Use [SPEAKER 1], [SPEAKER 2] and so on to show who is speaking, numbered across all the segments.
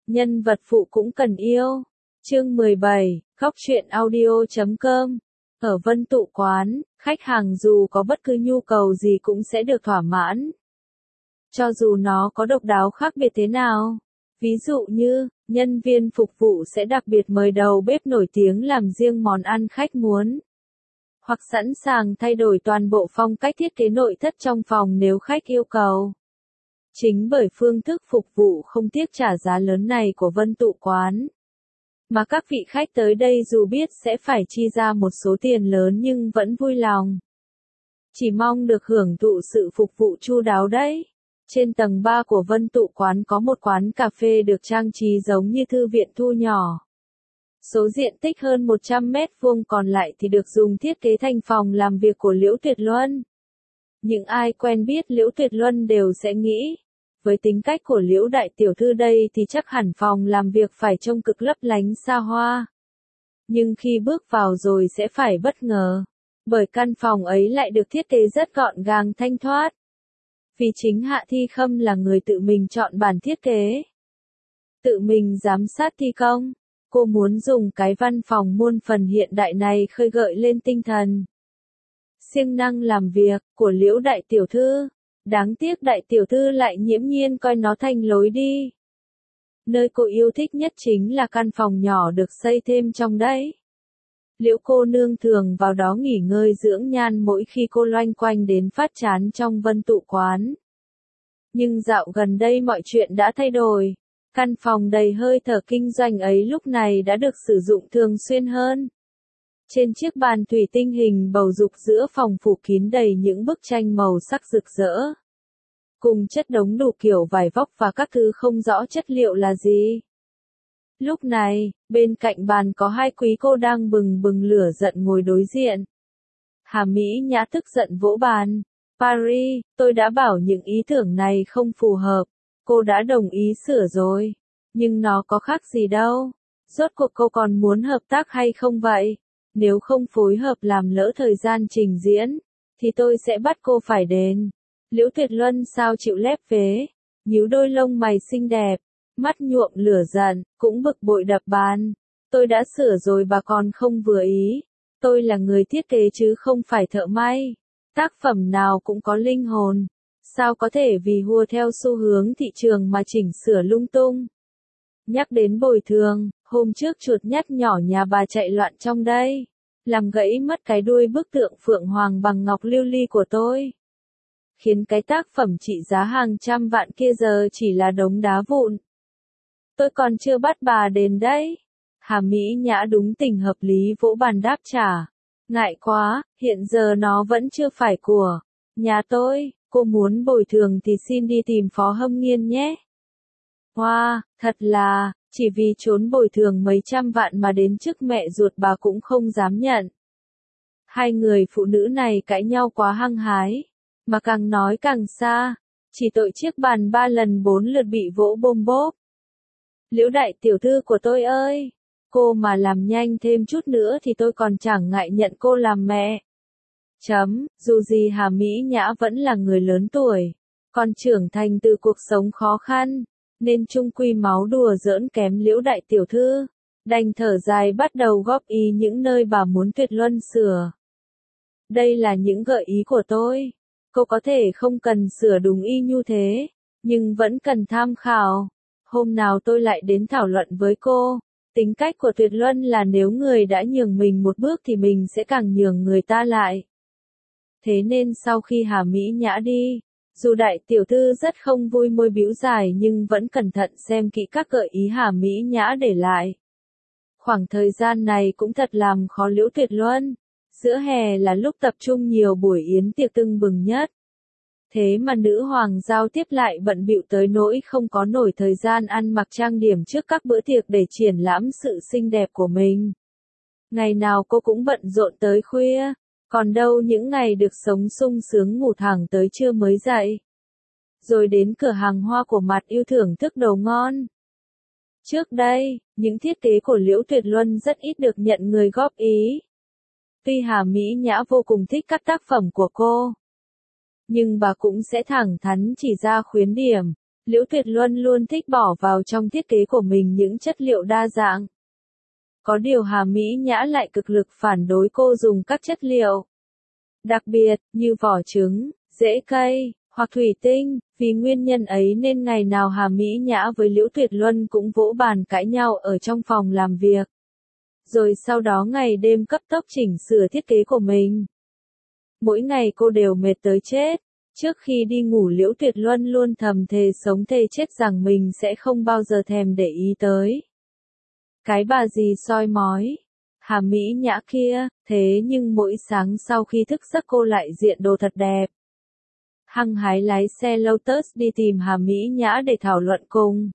[SPEAKER 1] nhân vật phụ cũng cần yêu. Chương 17, Góc truyện audio.com. Ở Vân Tụ Quán, khách hàng dù có bất cứ nhu cầu gì cũng sẽ được thỏa mãn. Cho dù nó có độc đáo khác biệt thế nào. Ví dụ như, nhân viên phục vụ sẽ đặc biệt mời đầu bếp nổi tiếng làm riêng món ăn khách muốn. Hoặc sẵn sàng thay đổi toàn bộ phong cách thiết kế nội thất trong phòng nếu khách yêu cầu. Chính bởi phương thức phục vụ không tiếc trả giá lớn này của Vân Tụ Quán, mà các vị khách tới đây dù biết sẽ phải chi ra một số tiền lớn nhưng vẫn vui lòng. Chỉ mong được hưởng thụ sự phục vụ chu đáo đấy. Trên tầng 3 của Vân Tụ Quán có một quán cà phê được trang trí giống như thư viện thu nhỏ. Số diện tích hơn 100 mét vuông còn lại thì được dùng thiết kế thành phòng làm việc của Liễu Tuyệt Luân. Những ai quen biết Liễu Tuyệt Luân đều sẽ nghĩ, với tính cách của Liễu đại tiểu thư đây thì chắc hẳn phòng làm việc phải trông cực lấp lánh xa hoa. Nhưng khi bước vào rồi sẽ phải bất ngờ, bởi căn phòng ấy lại được thiết kế rất gọn gàng thanh thoát. Vì chính Hạ Thi Khâm là người tự mình chọn bản thiết kế, tự mình giám sát thi công. Cô muốn dùng cái văn phòng muôn phần hiện đại này khơi gợi lên tinh thần, siêng năng làm việc của Liễu đại tiểu thư. Đáng tiếc đại tiểu thư lại nghiễm nhiên coi nó thành lối đi. Nơi cô yêu thích nhất chính là căn phòng nhỏ được xây thêm trong đấy. Liễu cô nương thường vào đó nghỉ ngơi dưỡng nhan mỗi khi cô loanh quanh đến phát chán trong Vân Tụ Quán. Nhưng dạo gần đây mọi chuyện đã thay đổi. Căn phòng đầy hơi thở kinh doanh ấy lúc này đã được sử dụng thường xuyên hơn. Trên chiếc bàn thủy tinh hình bầu dục giữa phòng phủ kín đầy những bức tranh màu sắc rực rỡ, cùng chất đống đủ kiểu vải vóc và các thứ không rõ chất liệu là gì. Lúc này, bên cạnh bàn có hai quý cô đang bừng bừng lửa giận ngồi đối diện. Hà Mỹ Nhã tức giận vỗ bàn. Paris, tôi đã bảo những ý tưởng này không phù hợp. Cô đã đồng ý sửa rồi. Nhưng nó có khác gì đâu. Rốt cuộc cô còn muốn hợp tác hay không vậy? Nếu không phối hợp làm lỡ thời gian trình diễn, thì tôi sẽ bắt cô phải đền. Liễu Tuyệt Luân sao chịu lép vế, nhíu đôi lông mày xinh đẹp, mắt nhuộm lửa giận, cũng bực bội đập bàn. Tôi đã sửa rồi bà còn không vừa ý. Tôi là người thiết kế chứ không phải thợ may. Tác phẩm nào cũng có linh hồn. Sao có thể vì hùa theo xu hướng thị trường mà chỉnh sửa lung tung. Nhắc đến bồi thường, hôm trước chuột nhắt nhỏ nhà bà chạy loạn trong đây, làm gãy mất cái đuôi bức tượng Phượng Hoàng bằng ngọc lưu ly của tôi. Khiến cái tác phẩm trị giá hàng trăm vạn kia giờ chỉ là đống đá vụn. Tôi còn chưa bắt bà đền đấy. Hà Mỹ Nhã đúng tình hợp lý vỗ bàn đáp trả. Ngại quá, hiện giờ nó vẫn chưa phải của nhà tôi. Cô muốn bồi thường thì xin đi tìm Phó Hâm Nghiên nhé. Hoa, thật là, chỉ vì trốn bồi thường mấy trăm vạn mà đến trước mẹ ruột bà cũng không dám nhận. Hai người phụ nữ này cãi nhau quá hăng hái, mà càng nói càng xa, chỉ tội chiếc bàn 3 lần 4 lượt bị vỗ bôm bốp. Liễu đại tiểu thư của tôi ơi, cô mà làm nhanh thêm chút nữa thì tôi còn chẳng ngại nhận cô làm mẹ. Dù gì Hà Mỹ Nhã vẫn là người lớn tuổi, còn trưởng thành từ cuộc sống khó khăn, nên chung quy máu đùa giỡn kém Liễu đại tiểu thư, đành thở dài bắt đầu góp ý những nơi bà muốn Tuyệt Luân sửa. Đây là những gợi ý của tôi, cô có thể không cần sửa đúng y như thế, nhưng vẫn cần tham khảo. Hôm nào tôi lại đến thảo luận với cô. Tính cách của Tuyệt Luân là nếu người đã nhường mình một bước thì mình sẽ càng nhường người ta lại. Thế nên sau khi Hà Mỹ Nhã đi, dù đại tiểu thư rất không vui môi bĩu dài nhưng vẫn cẩn thận xem kỹ các gợi ý Hà Mỹ Nhã để lại. Khoảng thời gian này cũng thật làm khó Liễu Tuyệt Luân. Giữa hè là lúc tập trung nhiều buổi yến tiệc tưng bừng nhất. Thế mà nữ hoàng giao tiếp lại bận bịu tới nỗi không có nổi thời gian ăn mặc trang điểm trước các bữa tiệc để triển lãm sự xinh đẹp của mình. Ngày nào cô cũng bận rộn tới khuya, còn đâu những ngày được sống sung sướng ngủ thẳng tới trưa mới dậy. Rồi đến cửa hàng hoa của Mặt Yêu thưởng thức đồ ngon. Trước đây, những thiết kế của Liễu Tuyệt Luân rất ít được nhận người góp ý. Tuy Hà Mỹ Nhã vô cùng thích các tác phẩm của cô, nhưng bà cũng sẽ thẳng thắn chỉ ra khuyết điểm, Liễu Tuyệt Luân luôn thích bỏ vào trong thiết kế của mình những chất liệu đa dạng. Có điều Hà Mỹ Nhã lại cực lực phản đối cô dùng các chất liệu đặc biệt, như vỏ trứng, rễ cây, hoặc thủy tinh. Vì nguyên nhân ấy nên ngày nào Hà Mỹ Nhã với Liễu Tuyệt Luân cũng vỗ bàn cãi nhau ở trong phòng làm việc. Rồi sau đó ngày đêm cấp tốc chỉnh sửa thiết kế của mình. Mỗi ngày cô đều mệt tới chết. Trước khi đi ngủ Liễu Tuyệt Luân luôn thầm thề sống thề chết rằng mình sẽ không bao giờ thèm để ý tới cái bà dì soi mói, Hà Mỹ Nhã kia. Thế nhưng mỗi sáng sau khi thức giấc cô lại diện đồ thật đẹp. Hăng hái lái xe Lotus đi tìm Hà Mỹ Nhã để thảo luận cùng.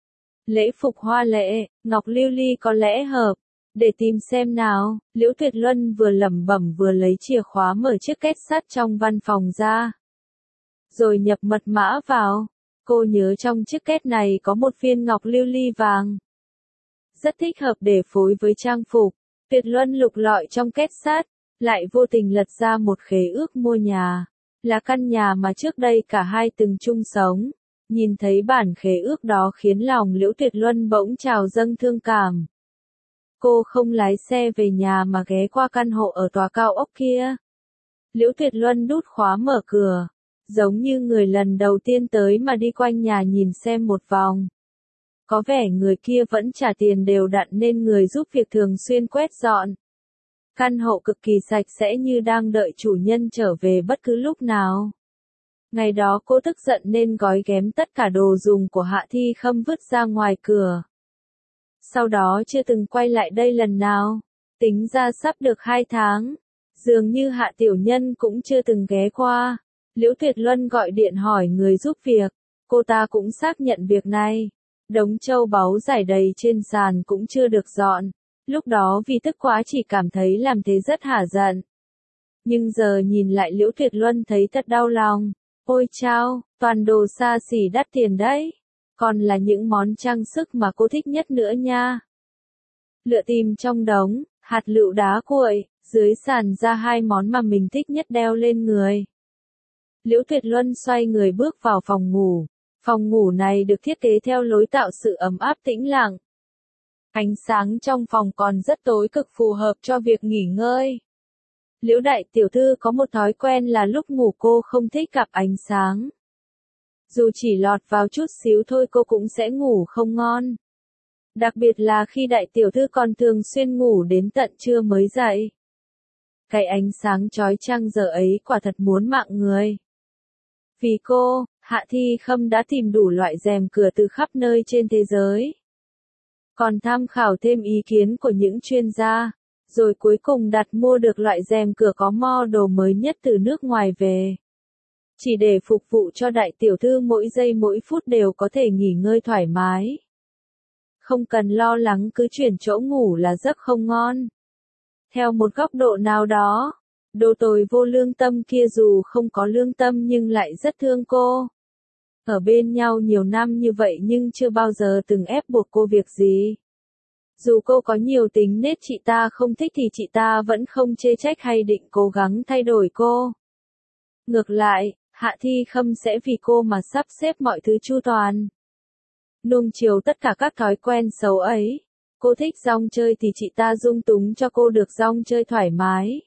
[SPEAKER 1] Lễ phục hoa lệ, ngọc lưu ly có lẽ hợp. Để tìm xem nào, Liễu Tuyệt Luân vừa lẩm bẩm vừa lấy chìa khóa mở chiếc két sắt trong văn phòng ra. Rồi nhập mật mã vào. Cô nhớ trong chiếc két này có một viên ngọc lưu ly vàng. Rất thích hợp để phối với trang phục. Tuyệt Luân lục lọi trong két sắt, lại vô tình lật ra một khế ước mua nhà. Là căn nhà mà trước đây cả hai từng chung sống. Nhìn thấy bản khế ước đó khiến lòng Liễu Tuyệt Luân bỗng trào dâng thương cảm. Cô không lái xe về nhà mà ghé qua căn hộ ở tòa cao ốc kia. Liễu Tuyệt Luân đút khóa mở cửa, giống như người lần đầu tiên tới mà đi quanh nhà nhìn xem một vòng. Có vẻ người kia vẫn trả tiền đều đặn nên người giúp việc thường xuyên quét dọn. Căn hộ cực kỳ sạch sẽ như đang đợi chủ nhân trở về bất cứ lúc nào. Ngày đó cô tức giận nên gói ghém tất cả đồ dùng của Hạ Thi Khâm vứt ra ngoài cửa. Sau đó chưa từng quay lại đây lần nào. Tính ra sắp được 2 tháng. Dường như Hạ Tiểu Nhân cũng chưa từng ghé qua. Liễu Tuyệt Luân gọi điện hỏi người giúp việc. Cô ta cũng xác nhận việc này. Đống châu báu rải đầy trên sàn cũng chưa được dọn. Lúc đó vì tức quá chỉ cảm thấy làm thế rất hả giận. Nhưng giờ nhìn lại Liễu Tuyệt Luân thấy thật đau lòng. Ôi chao, toàn đồ xa xỉ đắt tiền đấy. Còn là những món trang sức mà cô thích nhất nữa nha. Lựa tìm trong đống, hạt lựu đá cuội, dưới sàn ra 2 món mà mình thích nhất đeo lên người. Liễu Tuyệt Luân xoay người bước vào phòng ngủ. Phòng ngủ này được thiết kế theo lối tạo sự ấm áp tĩnh lặng. Ánh sáng trong phòng còn rất tối cực phù hợp cho việc nghỉ ngơi. Liễu đại tiểu thư có một thói quen là lúc ngủ cô không thích gặp ánh sáng. Dù chỉ lọt vào chút xíu thôi cô cũng sẽ ngủ không ngon. Đặc biệt là khi đại tiểu thư còn thường xuyên ngủ đến tận trưa mới dậy. Cái ánh sáng chói chang giờ ấy quả thật muốn mạng người. Vì cô, Hạ Thi Khâm đã tìm đủ loại rèm cửa từ khắp nơi trên thế giới. Còn tham khảo thêm ý kiến của những chuyên gia. Rồi cuối cùng đặt mua được loại rèm cửa có model mới nhất từ nước ngoài về. Chỉ để phục vụ cho đại tiểu thư mỗi giây mỗi phút đều có thể nghỉ ngơi thoải mái. Không cần lo lắng cứ chuyển chỗ ngủ là giấc không ngon. Theo một góc độ nào đó, đồ tồi vô lương tâm kia dù không có lương tâm nhưng lại rất thương cô. Ở bên nhau nhiều năm như vậy nhưng chưa bao giờ từng ép buộc cô việc gì. Dù cô có nhiều tính nết chị ta không thích thì chị ta vẫn không chê trách hay định cố gắng thay đổi cô. Ngược lại, Hạ Thi Khâm sẽ vì cô mà sắp xếp mọi thứ chu toàn. Nuông chiều tất cả các thói quen xấu ấy. Cô thích rong chơi thì chị ta dung túng cho cô được rong chơi thoải mái.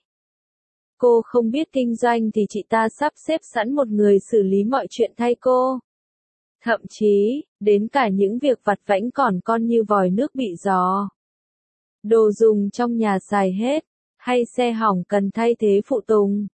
[SPEAKER 1] Cô không biết kinh doanh thì chị ta sắp xếp sẵn một người xử lý mọi chuyện thay cô. Thậm chí, đến cả những việc vặt vãnh còn con như vòi nước bị giò. Đồ dùng trong nhà xài hết, hay xe hỏng cần thay thế phụ tùng.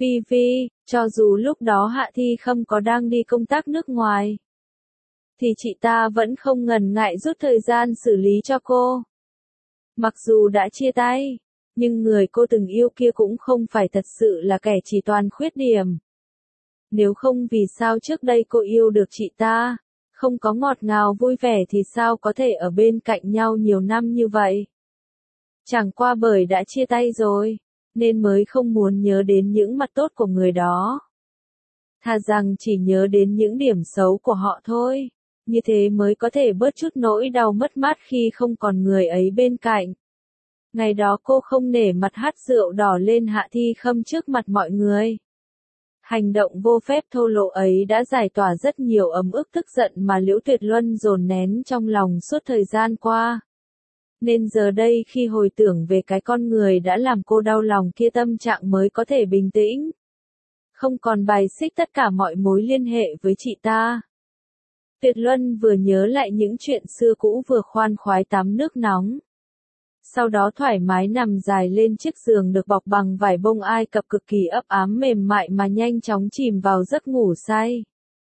[SPEAKER 1] Cho dù lúc đó Hạ Thi Khâm có đang đi công tác nước ngoài, thì chị ta vẫn không ngần ngại rút thời gian xử lý cho cô. Mặc dù đã chia tay, nhưng người cô từng yêu kia cũng không phải thật sự là kẻ chỉ toàn khuyết điểm. Nếu không vì sao trước đây cô yêu được chị ta, không có ngọt ngào vui vẻ thì sao có thể ở bên cạnh nhau nhiều năm như vậy. Chẳng qua bởi đã chia tay rồi, nên mới không muốn nhớ đến những mặt tốt của người đó. Thà rằng chỉ nhớ đến những điểm xấu của họ thôi, như thế mới có thể bớt chút nỗi đau mất mát khi không còn người ấy bên cạnh. Ngày đó cô không nể mặt hắt rượu đỏ lên Hạ Thi Khâm trước mặt mọi người. Hành động vô phép thô lỗ ấy đã giải tỏa rất nhiều ấm ức tức giận mà Liễu Tuyệt Luân dồn nén trong lòng suốt thời gian qua. Nên giờ đây khi hồi tưởng về cái con người đã làm cô đau lòng kia, tâm trạng mới có thể bình tĩnh. Không còn bài xích tất cả mọi mối liên hệ với chị ta. Tuyệt Luân vừa nhớ lại những chuyện xưa cũ, vừa khoan khoái tắm nước nóng. Sau đó thoải mái nằm dài lên chiếc giường được bọc bằng vải bông Ai Cập cực kỳ ấp ám mềm mại mà nhanh chóng chìm vào giấc ngủ say.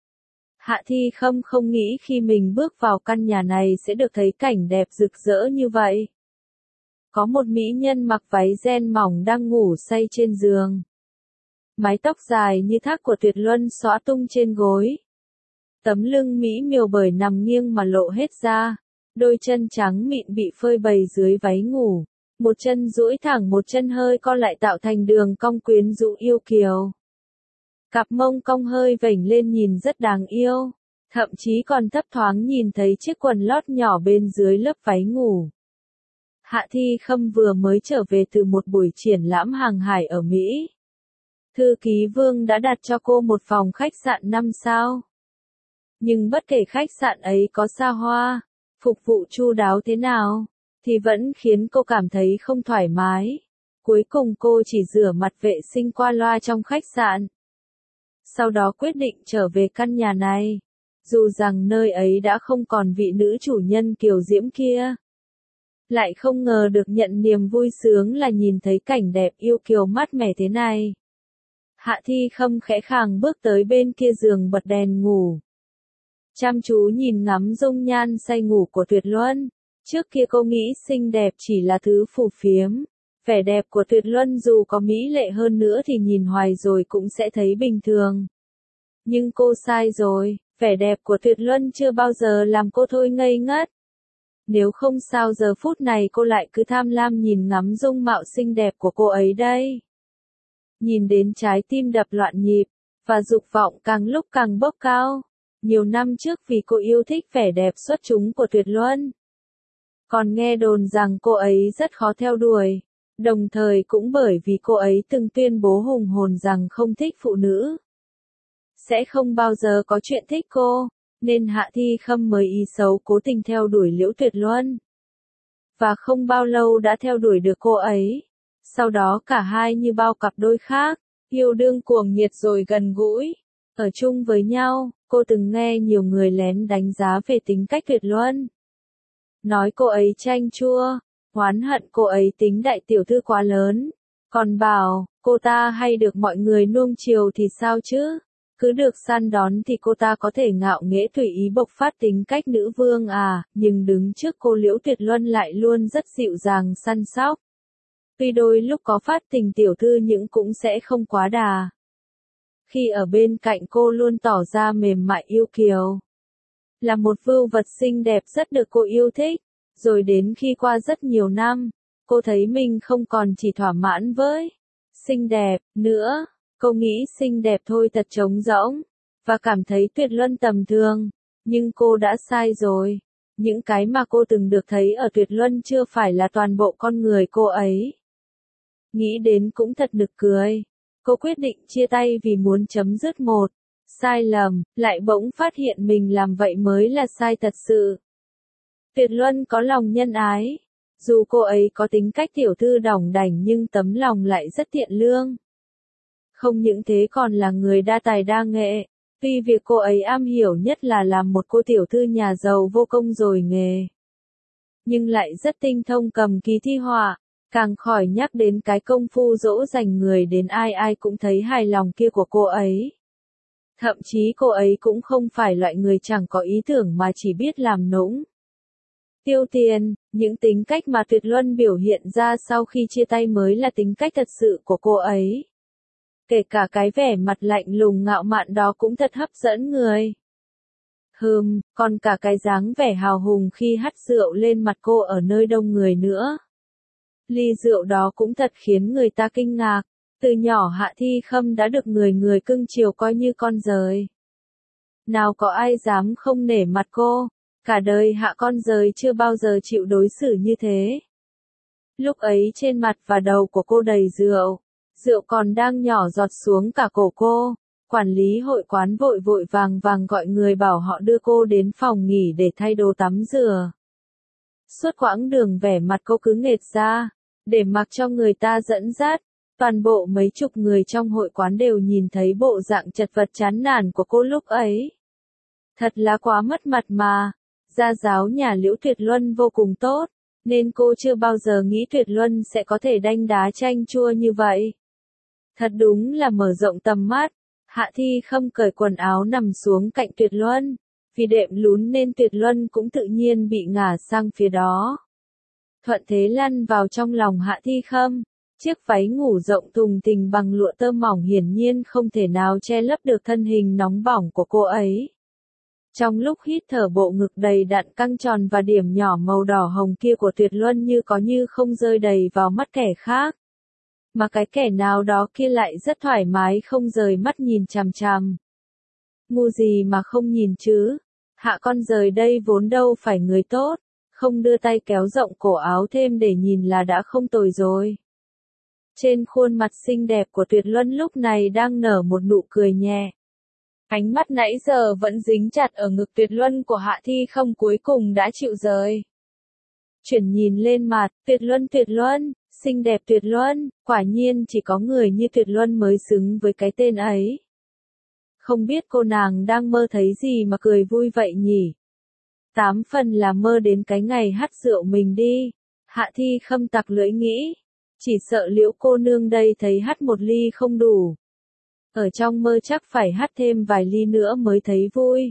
[SPEAKER 1] Hạ Thi Khâm không nghĩ khi mình bước vào căn nhà này sẽ được thấy cảnh đẹp rực rỡ như vậy. Có một mỹ nhân mặc váy ren mỏng đang ngủ say trên giường. Mái tóc dài như thác của Tuyệt Luân xõa tung trên gối. Tấm lưng mỹ miều bởi nằm nghiêng mà lộ hết ra. Đôi chân trắng mịn bị phơi bày dưới váy ngủ. Một chân duỗi thẳng, một chân hơi co lại tạo thành đường cong quyến rũ yêu kiều. Cặp mông cong hơi vểnh lên nhìn rất đáng yêu. Thậm chí còn thấp thoáng nhìn thấy chiếc quần lót nhỏ bên dưới lớp váy ngủ. Hạ Thi Khâm vừa mới trở về từ một buổi triển lãm hàng hải ở Mỹ. Thư ký Vương đã đặt cho cô một phòng khách sạn 5 sao. Nhưng bất kể khách sạn ấy có xa hoa, phục vụ chu đáo thế nào, thì vẫn khiến cô cảm thấy không thoải mái. Cuối cùng cô chỉ rửa mặt vệ sinh qua loa trong khách sạn. Sau đó quyết định trở về căn nhà này. Dù rằng nơi ấy đã không còn vị nữ chủ nhân kiều diễm kia. Lại không ngờ được nhận niềm vui sướng là nhìn thấy cảnh đẹp yêu kiều mát mẻ thế này. Hạ Thi Khâm khẽ khàng bước tới bên kia giường, bật đèn ngủ. Chăm chú nhìn ngắm dung nhan say ngủ của Tuyệt Luân. Trước kia cô nghĩ xinh đẹp chỉ là thứ phù phiếm. Vẻ đẹp của Tuyệt Luân dù có mỹ lệ hơn nữa thì nhìn hoài rồi cũng sẽ thấy bình thường. Nhưng cô sai rồi, vẻ đẹp của Tuyệt Luân chưa bao giờ làm cô thôi ngây ngất. Nếu không sao giờ phút này cô lại cứ tham lam nhìn ngắm dung mạo xinh đẹp của cô ấy đây. Nhìn đến trái tim đập loạn nhịp, và dục vọng càng lúc càng bốc cao. Nhiều năm trước vì cô yêu thích vẻ đẹp xuất chúng của Tuyệt Luân. Còn nghe đồn rằng cô ấy rất khó theo đuổi. Đồng thời cũng bởi vì cô ấy từng tuyên bố hùng hồn rằng không thích phụ nữ. Sẽ không bao giờ có chuyện thích cô, nên Hạ Thi Khâm mới ý xấu cố tình theo đuổi Liễu Tuyệt Luân. Và không bao lâu đã theo đuổi được cô ấy. Sau đó cả hai như bao cặp đôi khác, yêu đương cuồng nhiệt rồi gần gũi. Ở chung với nhau, cô từng nghe nhiều người lén đánh giá về tính cách Tuyệt Luân. Nói cô ấy chanh chua, oán hận cô ấy tính đại tiểu thư quá lớn. Còn bảo, cô ta hay được mọi người nuông chiều thì sao chứ? Cứ được săn đón thì cô ta có thể ngạo nghễ tùy ý bộc phát tính cách nữ vương à, nhưng đứng trước cô Liễu Tuyệt Luân lại luôn rất dịu dàng săn sóc. Tuy đôi lúc có phát tình tiểu thư nhưng cũng sẽ không quá đà. Khi ở bên cạnh cô luôn tỏ ra mềm mại yêu kiều. Là một vưu vật xinh đẹp rất được cô yêu thích. Rồi đến khi qua rất nhiều năm, cô thấy mình không còn chỉ thỏa mãn với xinh đẹp nữa. Cô nghĩ xinh đẹp thôi thật trống rỗng, và cảm thấy Tuyệt Luân tầm thường. Nhưng cô đã sai rồi. Những cái mà cô từng được thấy ở Tuyệt Luân chưa phải là toàn bộ con người cô ấy. Nghĩ đến cũng thật nực cười. Cô quyết định chia tay vì muốn chấm dứt một sai lầm, lại bỗng phát hiện mình làm vậy mới là sai thật sự. Tuyệt Luân có lòng nhân ái. Dù cô ấy có tính cách tiểu thư đỏng đảnh nhưng tấm lòng lại rất thiện lương. Không những thế còn là người đa tài đa nghệ. Tuy việc cô ấy am hiểu nhất là làm một cô tiểu thư nhà giàu vô công rồi nghề. Nhưng lại rất tinh thông cầm ký thi họa. Càng khỏi nhắc đến cái công phu dỗ dành người đến ai ai cũng thấy hài lòng kia của cô ấy. Thậm chí cô ấy cũng không phải loại người chẳng có ý tưởng mà chỉ biết làm nũng. Tiêu tiền, những tính cách mà Tuyệt Luân biểu hiện ra sau khi chia tay mới là tính cách thật sự của cô ấy. Kể cả cái vẻ mặt lạnh lùng ngạo mạn đó cũng thật hấp dẫn người. Còn cả cái dáng vẻ hào hùng khi hắt rượu lên mặt cô ở nơi đông người nữa. Ly rượu đó cũng thật khiến người ta kinh ngạc. Từ nhỏ Hạ Thi Khâm đã được người người cưng chiều coi như con dơi. Nào có ai dám không nể mặt cô. Cả đời Hạ con dơi chưa bao giờ chịu đối xử như thế. Lúc ấy trên mặt và đầu của cô đầy rượu. Rượu còn đang nhỏ giọt xuống cả cổ cô. Quản lý hội quán vội vội vàng vàng gọi người bảo họ đưa cô đến phòng nghỉ để thay đồ tắm rửa. Suốt quãng đường vẻ mặt cô cứ nghệt ra, để mặc cho người ta dẫn dắt. Toàn bộ mấy chục người trong hội quán đều nhìn thấy bộ dạng chật vật chán nản của cô lúc ấy. Thật là quá mất mặt mà. Gia giáo nhà Liễu Tuyệt Luân vô cùng tốt, nên cô chưa bao giờ nghĩ Tuyệt Luân sẽ có thể đanh đá chanh chua như vậy. Thật đúng là mở rộng tầm mắt. Hạ Thi Khâm cởi quần áo nằm xuống cạnh Tuyệt Luân. Vì đệm lún nên Tuyệt Luân cũng tự nhiên bị ngả sang phía đó. Thuận thế lăn vào trong lòng Hạ Thi Khâm. Chiếc váy ngủ rộng thùng thình bằng lụa tơ mỏng hiển nhiên không thể nào che lấp được thân hình nóng bỏng của cô ấy. Trong lúc hít thở, bộ ngực đầy đặn căng tròn và điểm nhỏ màu đỏ hồng kia của Tuyệt Luân như có như không rơi đầy vào mắt kẻ khác. Mà cái kẻ nào đó kia lại rất thoải mái không rời mắt nhìn chằm chằm. Ngu gì mà không nhìn chứ? Hạ con rời đây vốn đâu phải người tốt, không đưa tay kéo rộng cổ áo thêm để nhìn là đã không tồi rồi. Trên khuôn mặt xinh đẹp của Tuyệt Luân lúc này đang nở một nụ cười nhẹ. Ánh mắt nãy giờ vẫn dính chặt ở ngực Tuyệt Luân của Hạ Thi Khâm cuối cùng đã chịu rời. Chuyển nhìn lên mặt, Tuyệt Luân, xinh đẹp Tuyệt Luân, quả nhiên chỉ có người như Tuyệt Luân mới xứng với cái tên ấy. Không biết cô nàng đang mơ thấy gì mà cười vui vậy nhỉ? 8 phần là mơ đến cái ngày hắt rượu mình đi. Hạ Thi Khâm tặc lưỡi nghĩ. Chỉ sợ Liễu cô nương đây thấy hắt một ly không đủ. Ở trong mơ chắc phải hắt thêm vài ly nữa mới thấy vui.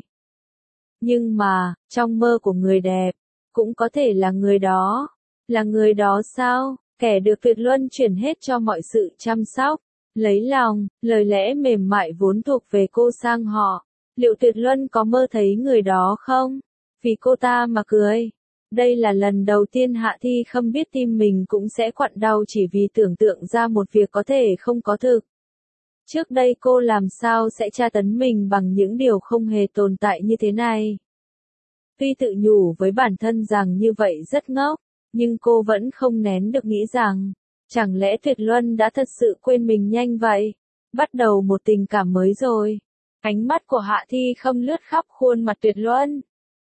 [SPEAKER 1] Nhưng mà, trong mơ của người đẹp, cũng có thể là người đó. Là người đó sao? Kẻ được Tuyệt Luân chuyển hết cho mọi sự chăm sóc, lấy lòng, lời lẽ mềm mại vốn thuộc về cô sang họ. Liệu Tuyệt Luân có mơ thấy người đó không? Vì cô ta mà cười. Đây là lần đầu tiên Hạ Thi Khâm biết tim mình cũng sẽ quặn đau chỉ vì tưởng tượng ra một việc có thể không có thực. Trước đây cô làm sao sẽ tra tấn mình bằng những điều không hề tồn tại như thế này. Tuy tự nhủ với bản thân rằng như vậy rất ngốc, nhưng cô vẫn không nén được nghĩ rằng, chẳng lẽ Tuyệt Luân đã thật sự quên mình nhanh vậy? Bắt đầu một tình cảm mới rồi. Ánh mắt của Hạ Thi Khâm lướt khắp khuôn mặt Tuyệt Luân.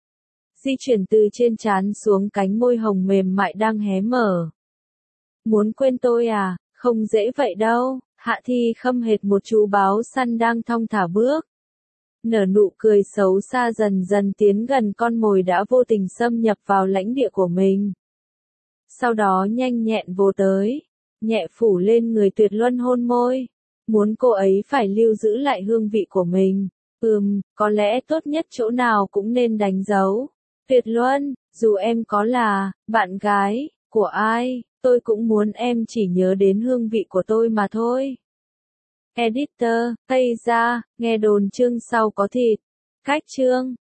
[SPEAKER 1] Di chuyển từ trên trán xuống cánh môi hồng mềm mại đang hé mở. Muốn quên tôi à? Không dễ vậy đâu. Hạ Thi Khâm hệt một chú báo săn đang thong thả bước. Nở nụ cười xấu xa dần dần tiến gần con mồi đã vô tình xâm nhập vào lãnh địa của mình. Sau đó nhanh nhẹn vồ tới, nhẹ phủ lên người Tuyệt Luân hôn môi. Muốn cô ấy phải lưu giữ lại hương vị của mình. Có lẽ tốt nhất chỗ nào cũng nên đánh dấu. Tuyệt Luân, dù em có là bạn gái của ai, tôi cũng muốn em chỉ nhớ đến hương vị của tôi mà thôi. Editor, Tây ra, nghe đồn chương sau có thịt. Cách chương